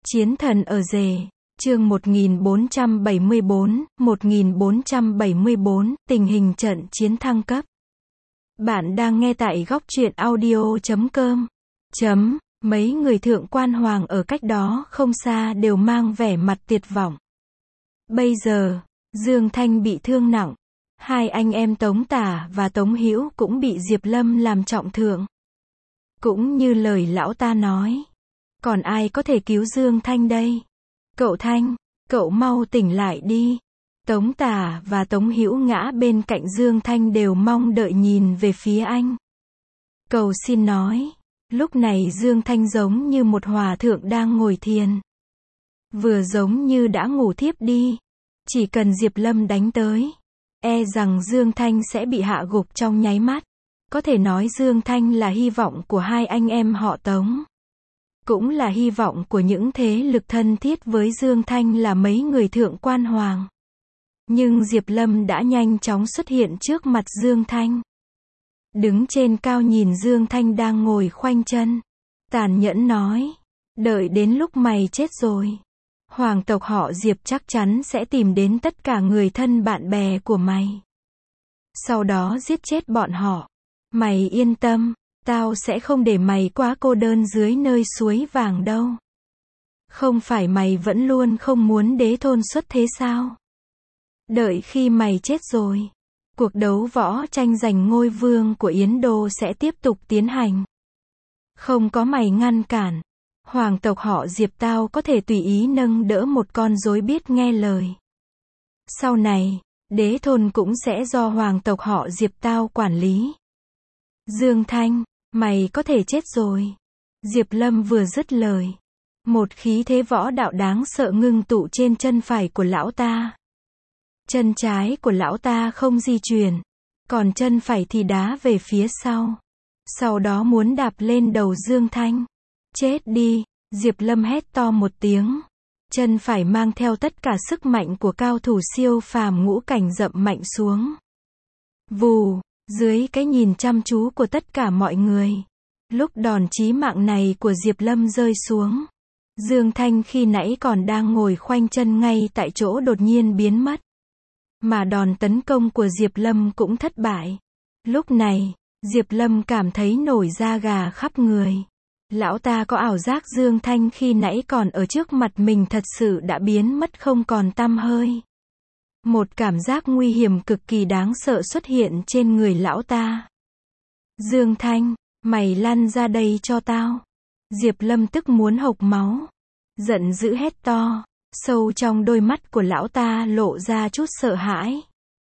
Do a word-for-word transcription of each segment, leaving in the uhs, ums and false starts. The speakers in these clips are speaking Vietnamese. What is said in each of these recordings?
Chiến thần ở rể, chương một nghìn bốn trăm bảy mươi bốn, một nghìn bốn trăm bảy mươi bốn, tình hình trận chiến thăng cấp. Bạn đang nghe tại góc truyện audio chấm com. Chấm, mấy người thượng quan hoàng ở cách đó không xa đều mang vẻ mặt tuyệt vọng. Bây giờ, Dương Thanh bị thương nặng. Hai anh em Tống Tả và Tống Hữu cũng bị Diệp Lâm làm trọng thương. Cũng như lời lão ta nói. Còn ai có thể cứu Dương Thanh đây? Cậu Thanh, cậu mau tỉnh lại đi. Tống Tả và Tống Hữu ngã bên cạnh Dương Thanh đều mong đợi nhìn về phía anh. Cầu xin nói. Lúc này Dương Thanh giống như một hòa thượng đang ngồi thiền. Vừa giống như đã ngủ thiếp đi. Chỉ cần Diệp Lâm đánh tới, e rằng Dương Thanh sẽ bị hạ gục trong nháy mắt. Có thể nói Dương Thanh là hy vọng của hai anh em họ Tống. Cũng là hy vọng của những thế lực thân thiết với Dương Thanh là mấy người thượng quan hoàng. Nhưng Diệp Lâm đã nhanh chóng xuất hiện trước mặt Dương Thanh. Đứng trên cao nhìn Dương Thanh đang ngồi khoanh chân. Tàn nhẫn nói. Đợi đến lúc mày chết rồi. Hoàng tộc họ Diệp chắc chắn sẽ tìm đến tất cả người thân bạn bè của mày. Sau đó giết chết bọn họ. Mày yên tâm. Tao sẽ không để mày quá cô đơn dưới nơi suối vàng đâu. Không phải mày vẫn luôn không muốn đế thôn xuất thế sao? Đợi khi mày chết rồi, cuộc đấu võ tranh giành ngôi vương của Yến Đô sẽ tiếp tục tiến hành. Không có mày ngăn cản, hoàng tộc họ Diệp tao có thể tùy ý nâng đỡ một con rối biết nghe lời. Sau này, đế thôn cũng sẽ do hoàng tộc họ Diệp tao quản lý. Dương Thanh, mày có thể chết rồi. Diệp Lâm vừa dứt lời. Một khí thế võ đạo đáng sợ ngưng tụ trên chân phải của lão ta. Chân trái của lão ta không di chuyển. Còn chân phải thì đá về phía sau. Sau đó muốn đạp lên đầu Dương Thanh. Chết đi, Diệp Lâm hét to một tiếng. Chân phải mang theo tất cả sức mạnh của cao thủ siêu phàm ngũ cảnh dậm mạnh xuống. Vù. Dưới cái nhìn chăm chú của tất cả mọi người, lúc đòn chí mạng này của Diệp Lâm rơi xuống, Dương Thanh khi nãy còn đang ngồi khoanh chân ngay tại chỗ đột nhiên biến mất. Mà đòn tấn công của Diệp Lâm cũng thất bại. Lúc này, Diệp Lâm cảm thấy nổi da gà khắp người. Lão ta có ảo giác Dương Thanh khi nãy còn ở trước mặt mình thật sự đã biến mất không còn tăm hơi. Một cảm giác nguy hiểm cực kỳ đáng sợ xuất hiện trên người lão ta. Dương Thanh, mày lăn ra đây cho tao. Diệp Lâm tức muốn hộc máu. Giận dữ hét to. Sâu trong đôi mắt của lão ta lộ ra chút sợ hãi.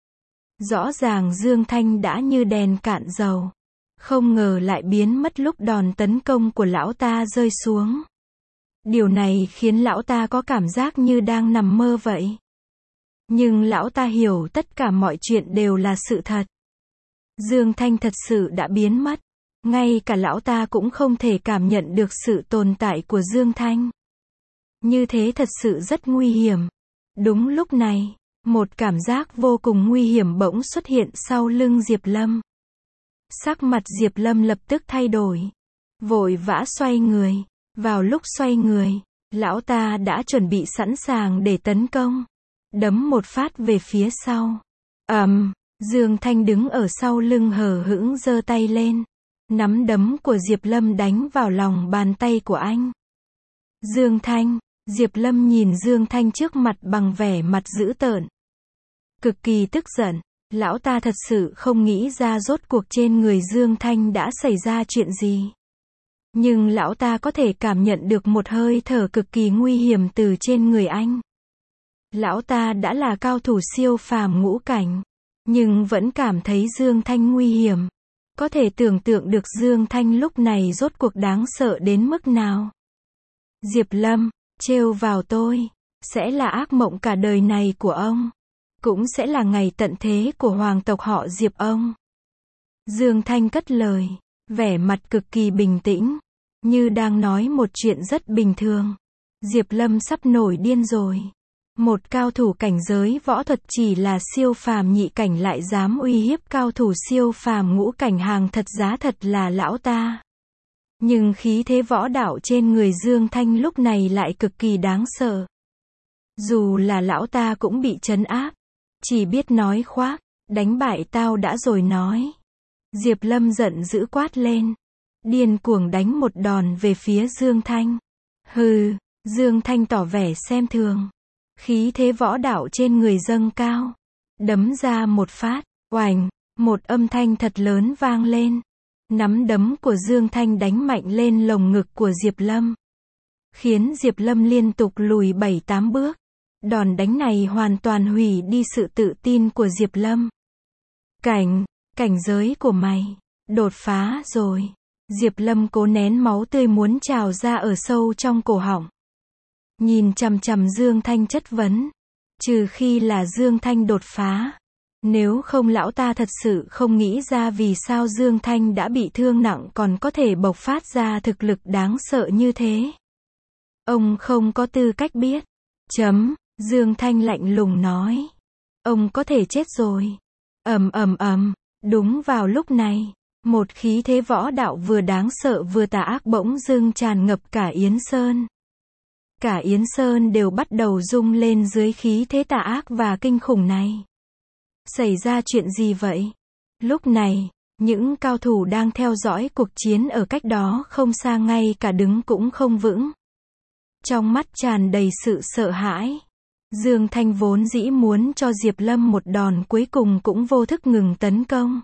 Rõ ràng Dương Thanh đã như đèn cạn dầu. Không ngờ lại biến mất lúc đòn tấn công của lão ta rơi xuống. Điều này khiến lão ta có cảm giác như đang nằm mơ vậy. Nhưng lão ta hiểu tất cả mọi chuyện đều là sự thật. Dương Thanh thật sự đã biến mất. Ngay cả lão ta cũng không thể cảm nhận được sự tồn tại của Dương Thanh. Như thế thật sự rất nguy hiểm. Đúng lúc này, một cảm giác vô cùng nguy hiểm bỗng xuất hiện sau lưng Diệp Lâm. Sắc mặt Diệp Lâm lập tức thay đổi. Vội vã xoay người. Vào lúc xoay người, lão ta đã chuẩn bị sẵn sàng để tấn công. Đấm một phát về phía sau. ầm, um, Dương Thanh đứng ở sau lưng hờ hững giơ tay lên. Nắm đấm của Diệp Lâm đánh vào lòng bàn tay của anh. Dương Thanh, Diệp Lâm nhìn Dương Thanh trước mặt bằng vẻ mặt dữ tợn. Cực kỳ tức giận, lão ta thật sự không nghĩ ra rốt cuộc trên người Dương Thanh đã xảy ra chuyện gì. Nhưng lão ta có thể cảm nhận được một hơi thở cực kỳ nguy hiểm từ trên người anh. Lão ta đã là cao thủ siêu phàm ngũ cảnh, nhưng vẫn cảm thấy Dương Thanh nguy hiểm. Có thể tưởng tượng được Dương Thanh lúc này rốt cuộc đáng sợ đến mức nào. Diệp Lâm, trêu vào tôi, sẽ là ác mộng cả đời này của ông. Cũng sẽ là ngày tận thế của hoàng tộc họ Diệp ông. Dương Thanh cất lời, vẻ mặt cực kỳ bình tĩnh, như đang nói một chuyện rất bình thường. Diệp Lâm sắp nổi điên rồi. Một cao thủ cảnh giới võ thuật chỉ là siêu phàm nhị cảnh lại dám uy hiếp cao thủ siêu phàm ngũ cảnh hàng thật giá thật là lão ta. Nhưng khí thế võ đạo trên người Dương Thanh lúc này lại cực kỳ đáng sợ. Dù là lão ta cũng bị trấn áp. Chỉ biết nói khoác, đánh bại tao đã rồi nói. Diệp Lâm giận dữ quát lên. Điên cuồng đánh một đòn về phía Dương Thanh. Hừ, Dương Thanh tỏ vẻ xem thường. Khí thế võ đạo trên người dâng cao. Đấm ra một phát, oành, một âm thanh thật lớn vang lên. Nắm đấm của Dương Thanh đánh mạnh lên lồng ngực của Diệp Lâm. Khiến Diệp Lâm liên tục lùi bảy tám bước. Đòn đánh này hoàn toàn hủy đi sự tự tin của Diệp Lâm. Cảnh, cảnh giới của mày, đột phá rồi. Diệp Lâm cố nén máu tươi muốn trào ra ở sâu trong cổ họng. Nhìn chằm chằm Dương Thanh chất vấn. Trừ khi là Dương Thanh đột phá. Nếu không lão ta thật sự không nghĩ ra vì sao Dương Thanh đã bị thương nặng còn có thể bộc phát ra thực lực đáng sợ như thế. Ông không có tư cách biết. Chấm, Dương Thanh lạnh lùng nói. Ông có thể chết rồi. Ầm ầm ầm, đúng vào lúc này, một khí thế võ đạo vừa đáng sợ vừa tà ác bỗng dưng tràn ngập cả Yến Sơn. Cả Yến Sơn đều bắt đầu rung lên dưới khí thế tà ác và kinh khủng này. Xảy ra chuyện gì vậy? Lúc này, những cao thủ đang theo dõi cuộc chiến ở cách đó không xa ngay cả đứng cũng không vững. Trong mắt tràn đầy sự sợ hãi. Dương Thanh vốn dĩ muốn cho Diệp Lâm một đòn cuối cùng cũng vô thức ngừng tấn công.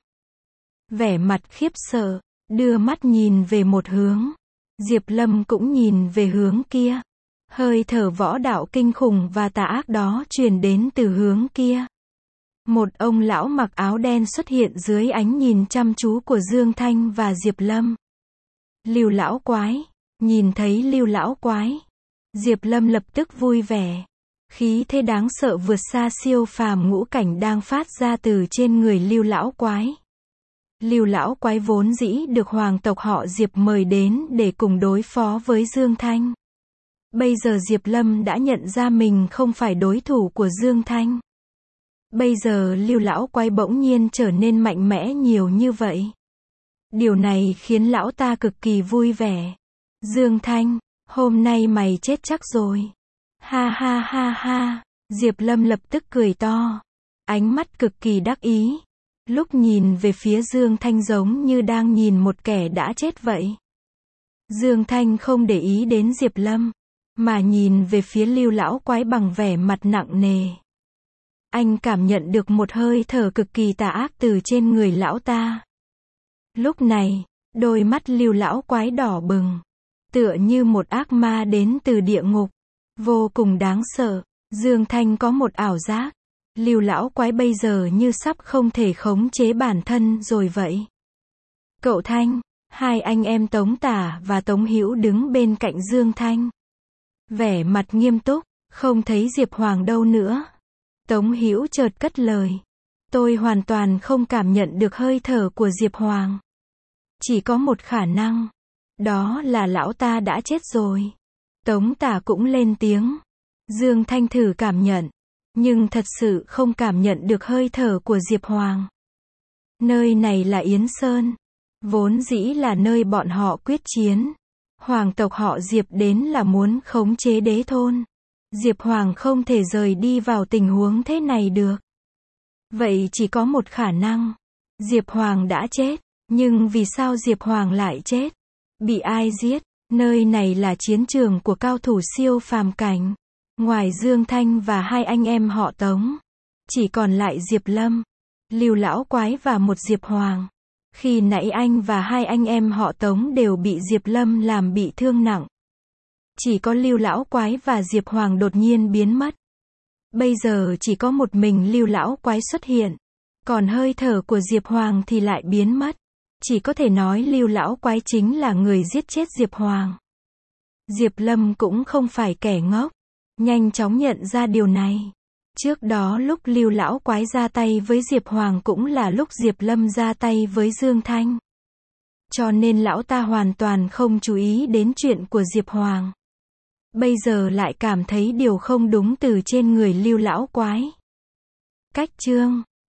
Vẻ mặt khiếp sợ, đưa mắt nhìn về một hướng. Diệp Lâm cũng nhìn về hướng kia. Hơi thở võ đạo kinh khủng và tà ác đó truyền đến từ hướng kia. Một ông lão mặc áo đen xuất hiện dưới ánh nhìn chăm chú của Dương Thanh và Diệp Lâm. Lưu lão quái, nhìn thấy Lưu lão quái, Diệp Lâm lập tức vui vẻ. Khí thế đáng sợ vượt xa siêu phàm ngũ cảnh đang phát ra từ trên người Lưu lão quái. Lưu lão quái vốn dĩ được hoàng tộc họ Diệp mời đến để cùng đối phó với Dương Thanh. Bây giờ Diệp Lâm đã nhận ra mình không phải đối thủ của Dương Thanh. Bây giờ Lưu lão quái bỗng nhiên trở nên mạnh mẽ nhiều như vậy. Điều này khiến lão ta cực kỳ vui vẻ. Dương Thanh, hôm nay mày chết chắc rồi. Ha ha ha ha, Diệp Lâm lập tức cười to. Ánh mắt cực kỳ đắc ý. Lúc nhìn về phía Dương Thanh giống như đang nhìn một kẻ đã chết vậy. Dương Thanh không để ý đến Diệp Lâm, mà nhìn về phía Lưu lão quái bằng vẻ mặt nặng nề. Anh cảm nhận được một hơi thở cực kỳ tà ác từ trên người lão ta. Lúc này, đôi mắt Lưu lão quái đỏ bừng, tựa như một ác ma đến từ địa ngục, vô cùng đáng sợ. Dương Thanh có một ảo giác, Lưu lão quái bây giờ như sắp không thể khống chế bản thân rồi vậy. Cậu Thanh, hai anh em Tống Tả và Tống Hữu đứng bên cạnh Dương Thanh. Vẻ mặt nghiêm túc, không thấy Diệp Hoàng đâu nữa. Tống Hữu chợt cất lời. Tôi hoàn toàn không cảm nhận được hơi thở của Diệp Hoàng. Chỉ có một khả năng. Đó là lão ta đã chết rồi. Tống Tả cũng lên tiếng. Dương Thanh thử cảm nhận. Nhưng thật sự không cảm nhận được hơi thở của Diệp Hoàng. Nơi này là Yến Sơn. Vốn dĩ là nơi bọn họ quyết chiến. Hoàng tộc họ Diệp đến là muốn khống chế đế thôn. Diệp Hoàng không thể rời đi vào tình huống thế này được. Vậy chỉ có một khả năng. Diệp Hoàng đã chết. Nhưng vì sao Diệp Hoàng lại chết? Bị ai giết? Nơi này là chiến trường của cao thủ siêu phàm cảnh. Ngoài Dương Thanh và hai anh em họ Tống, chỉ còn lại Diệp Lâm, Lưu lão quái và một Diệp Hoàng. Khi nãy anh và hai anh em họ Tống đều bị Diệp Lâm làm bị thương nặng. Chỉ có Lưu lão quái và Diệp Hoàng đột nhiên biến mất. Bây giờ chỉ có một mình Lưu lão quái xuất hiện. Còn hơi thở của Diệp Hoàng thì lại biến mất. Chỉ có thể nói Lưu lão quái chính là người giết chết Diệp Hoàng. Diệp Lâm cũng không phải kẻ ngốc. Nhanh chóng nhận ra điều này. Trước đó lúc Lưu lão quái ra tay với Diệp Hoàng cũng là lúc Diệp Lâm ra tay với Dương Thanh. Cho nên lão ta hoàn toàn không chú ý đến chuyện của Diệp Hoàng. Bây giờ lại cảm thấy điều không đúng từ trên người Lưu lão quái. Cách chương